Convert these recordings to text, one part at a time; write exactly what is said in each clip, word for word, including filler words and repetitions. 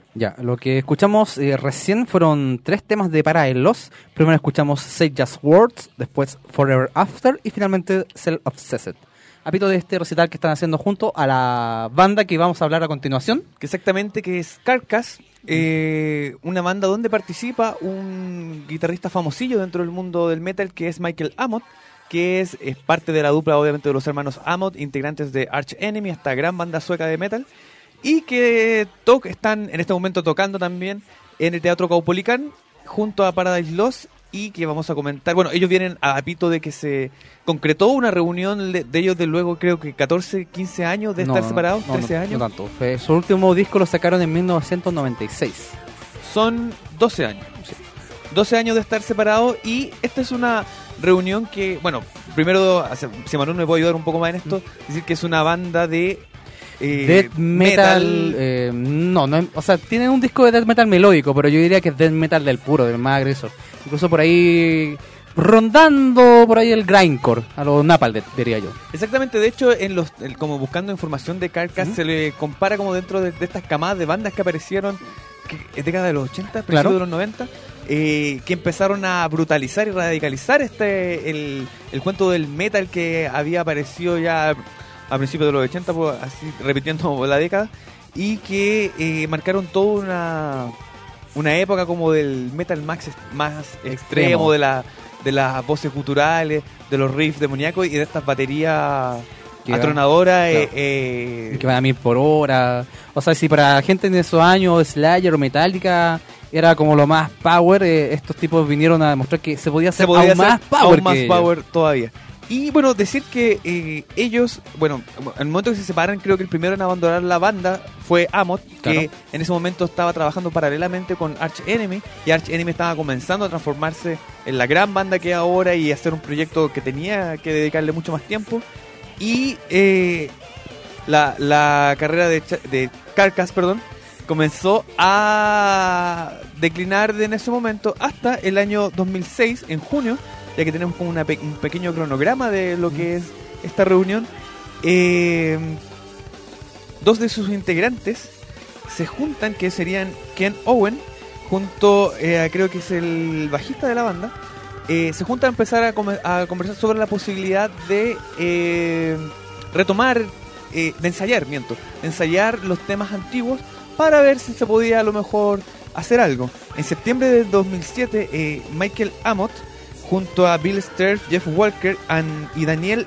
Ya, lo que escuchamos eh, recién fueron tres temas de Paradise Lost. Primero escuchamos Say Just Words, después Forever After y finalmente Self Obsessed. Apito de este recital que están haciendo junto a la banda que vamos a hablar a continuación. Que exactamente, que es Carcass, eh, una banda donde participa un guitarrista famosillo dentro del mundo del metal que es Michael Amott, que es, es parte de la dupla obviamente de los hermanos Amott, integrantes de Arch Enemy, esta gran banda sueca de metal. Y que to- están en este momento tocando también en el Teatro Caupolicán junto a Paradise Lost, y que vamos a comentar. Bueno, ellos vienen a pito de que se concretó una reunión de, de ellos de luego creo que catorce, quince años de No, estar no, separados, no, trece no, años. No tanto, fue, su último disco lo sacaron en mil novecientos noventa y seis. Son doce años. Sí. doce años de estar separados, y esta es una reunión que, bueno, primero, si Manuel me puede ayudar un poco más en esto, decir que es una banda de Eh, death metal, metal. Eh, no, no, o sea, tienen un disco de death metal melódico, pero yo diría que es death metal del puro, del más agresor. Incluso por ahí, rondando por ahí el grindcore, a lo Napalm, diría yo. Exactamente, de hecho, en los el, como buscando información de Carcass, uh-huh, se le compara como dentro de, de estas camadas de bandas que aparecieron que, en década de los ochenta, principios claro, de los noventa, eh, que empezaron a brutalizar y radicalizar este el, el cuento del metal que había aparecido ya a principios de los ochenta, pues, así repitiendo la década, y que eh, marcaron toda una una época como del metal más, más extremo, extremo, de la de las voces guturales, de los riffs demoníacos y de estas baterías que atronadoras, claro, eh, eh, que van a mil por hora. O sea, si para gente en esos años Slayer o Metallica era como lo más power, eh, estos tipos vinieron a demostrar que se podía hacer se podía aún hacer más power, aún más que power ellos. todavía. Y bueno, decir que eh, ellos, bueno, en el momento que se separan, creo que el primero en abandonar la banda fue Amott, claro, que en ese momento estaba trabajando paralelamente con Arch Enemy, y Arch Enemy estaba comenzando a transformarse en la gran banda que es ahora y hacer un proyecto que tenía que dedicarle mucho más tiempo. Y eh, la, la carrera de, de Carcass, perdón, comenzó a declinar de en ese momento hasta el año dos mil seis, en junio, ya que tenemos como una pe- un pequeño cronograma de lo que es esta reunión. Eh, dos de sus integrantes se juntan, que serían Ken Owen, junto eh, a, creo que es el bajista de la banda, eh, se juntan a empezar a, com- a conversar sobre la posibilidad de eh, retomar, eh, de ensayar, miento, de ensayar los temas antiguos para ver si se podía a lo mejor hacer algo. En septiembre del dos mil siete, eh, Michael Amott, junto a Bill Sterf, Jeff Walker and, y Daniel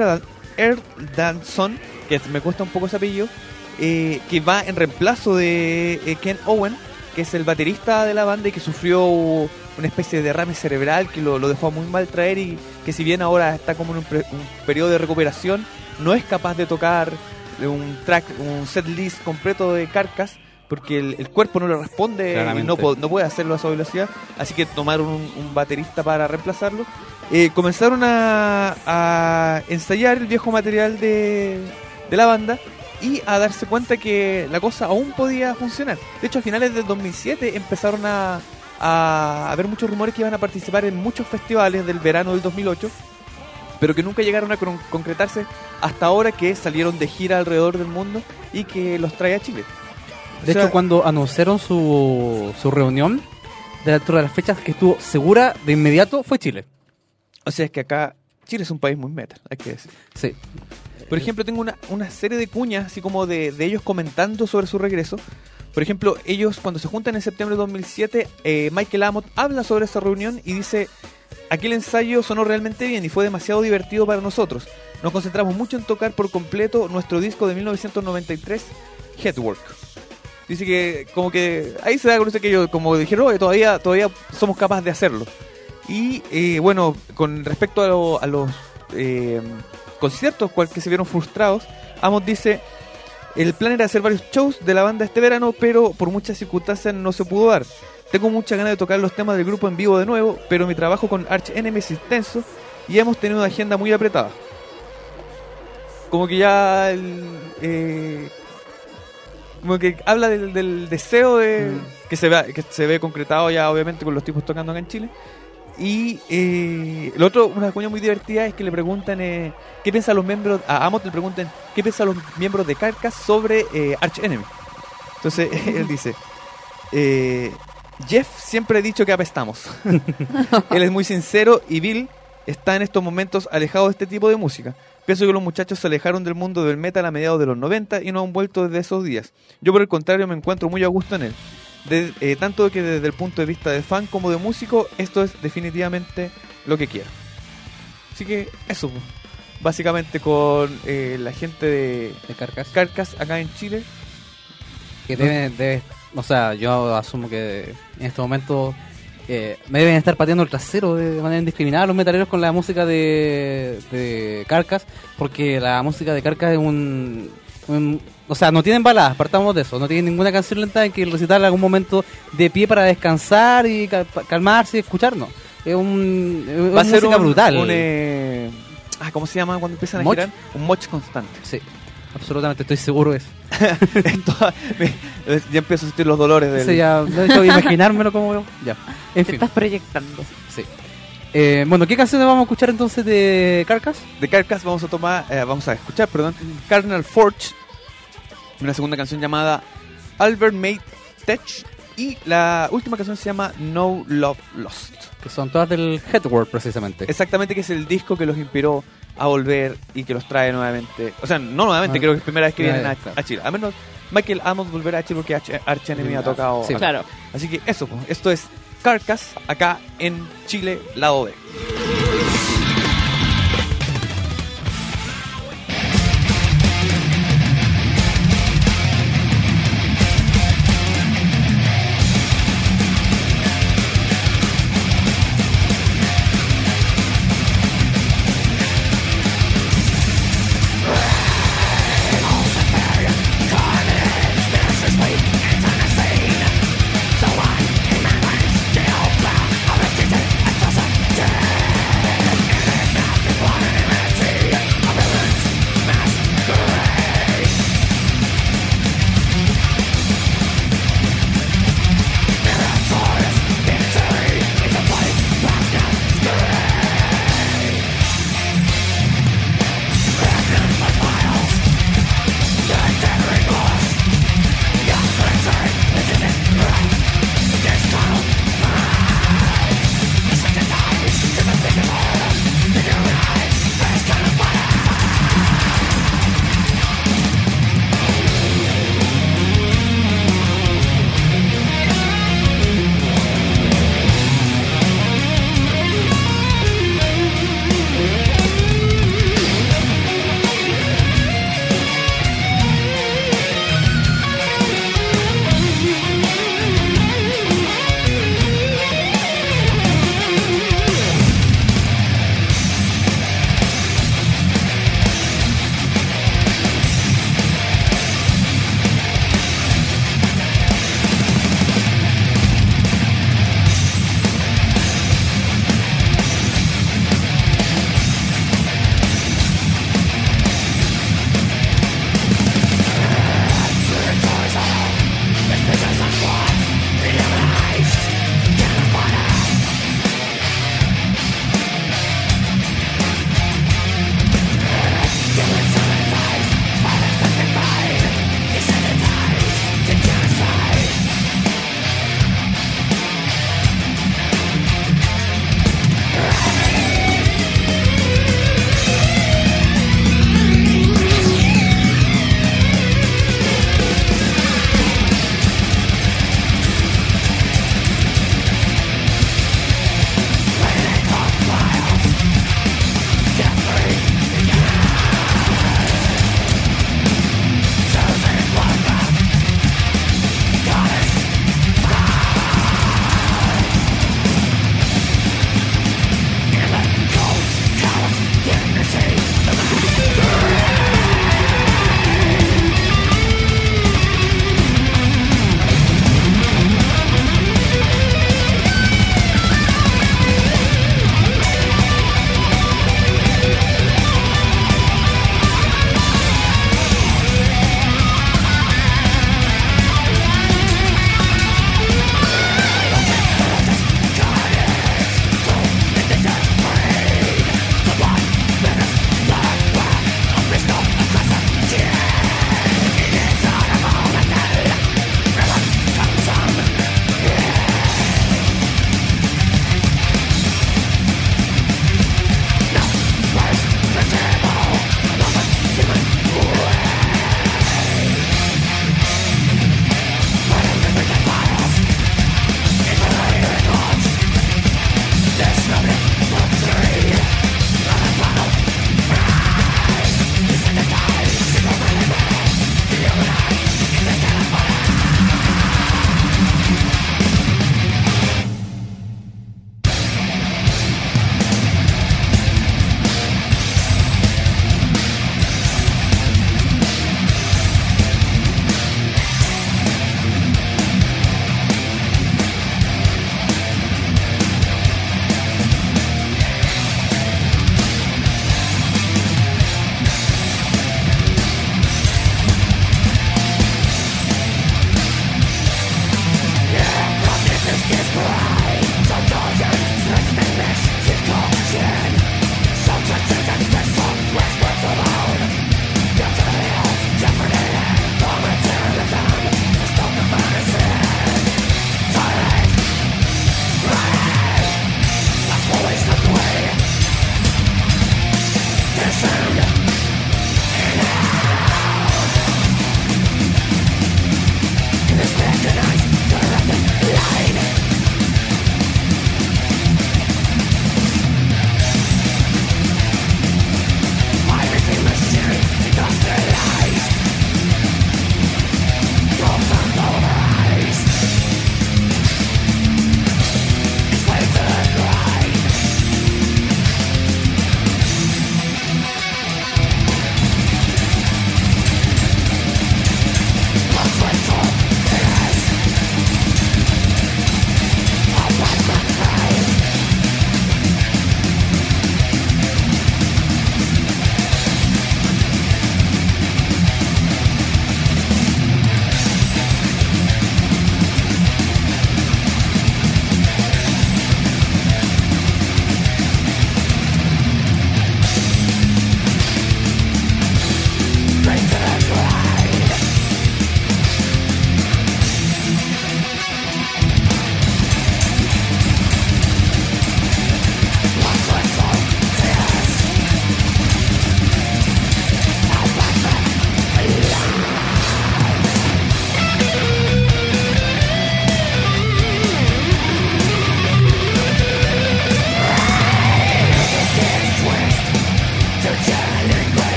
Erdanson, que me cuesta un poco ese apellido, eh, que va en reemplazo de eh, Ken Owen, que es el baterista de la banda y que sufrió una especie de derrame cerebral que lo, lo dejó muy mal traer, y que si bien ahora está como en un, pre, un periodo de recuperación, no es capaz de tocar un track, un set list completo de Carcass, porque el, el cuerpo no le responde y no, no puede hacerlo a su velocidad, así que tomaron un, un baterista para reemplazarlo. Eh, comenzaron a, a ensayar el viejo material de, de la banda y a darse cuenta que la cosa aún podía funcionar. De hecho, a finales del dos mil siete empezaron a, a haber muchos rumores que iban a participar en muchos festivales del verano del dos mil ocho, pero que nunca llegaron a con- concretarse hasta ahora, que salieron de gira alrededor del mundo y que los trae a Chile. De o sea, hecho, cuando anunciaron su, su reunión, dentro de las fechas que estuvo segura de inmediato, fue Chile. O sea, es que acá Chile es un país muy metal, hay que decir. Sí. Por ejemplo, tengo una, una serie de cuñas, así como de, de ellos comentando sobre su regreso. Por ejemplo, ellos cuando se juntan en septiembre de dos mil siete, eh, Michael Amott habla sobre esa reunión y dice: aquel ensayo sonó realmente bien y fue demasiado divertido para nosotros. Nos concentramos mucho en tocar por completo nuestro disco de mil novecientos noventa y tres, Headwork. Dice que como que ahí se da a conocer que ellos como dijeron, oye, todavía, todavía somos capaces de hacerlo. Y eh, bueno, con respecto a, lo, a los eh, conciertos cual que se vieron frustrados, Amott dice: el plan era hacer varios shows de la banda este verano, pero por muchas circunstancias no se pudo dar. Tengo mucha ganas de tocar los temas del grupo en vivo de nuevo, pero mi trabajo con Arch Enemy es intenso y hemos tenido una agenda muy apretada. Como que ya el, eh, como que habla del, del deseo de mm. que se ve que se ve concretado ya obviamente con los tipos tocando acá en Chile. Y eh, lo otro, una cuña muy divertida es que le preguntan eh, qué piensan los miembros, a Amott le preguntan qué piensan los miembros de Carcass sobre eh, Arch Enemy. Entonces él dice: Eh, Jeff siempre ha dicho que apestamos. Él es muy sincero y Bill está en estos momentos alejado de este tipo de música. Pienso que los muchachos se alejaron del mundo del metal a mediados de los noventa y no han vuelto desde esos días. Yo por el contrario me encuentro muy a gusto en él. De, eh, tanto que desde el punto de vista de fan como de músico, esto es definitivamente lo que quiero. Así que eso, pues. Básicamente con eh, la gente de, de Carcass. Carcass acá en Chile. Que debe, debe, o sea, yo asumo que en este momento eh, me deben estar pateando el trasero de manera indiscriminada los metaleros con la música de, de Carcass, porque la música de Carcass es un, un... O sea, no tienen baladas, partamos de eso. No tienen ninguna canción lenta en que el recital algún momento de pie para descansar y cal- calmarse y escucharnos. Es un es Va a ser música un, brutal. un, eh, ah, ¿cómo se llama cuando empiezan a ¿Moch? girar? Un moch constante. Sí, absolutamente, estoy seguro de eso. Esto, me- ya empiezo a sentir los dolores del... Eso ya, no he hecho de imaginármelo como... Ya, en Te fin. estás proyectando. Sí. Eh, bueno, ¿qué canciones vamos a escuchar entonces de Carcass? De Carcass vamos a tomar, eh, vamos a escuchar, perdón, Cardinal Forge, una segunda canción llamada Albert Made Tech, y la última canción se llama No Love Lost. Que son todas del Headword, precisamente. Exactamente, que es el disco que los inspiró a volver y que los trae nuevamente. O sea, no nuevamente, Ah, creo que es la primera vez que vienen a, claro. a Chile. A menos Michael Amos volverá a Chile porque Arch, Arch Enemy ha tocado. Sí. acá. Claro. Así que eso, pues, esto es Carcass acá en Chile, lado B. So I, in my mind, still black, I was teaching, and so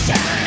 shine.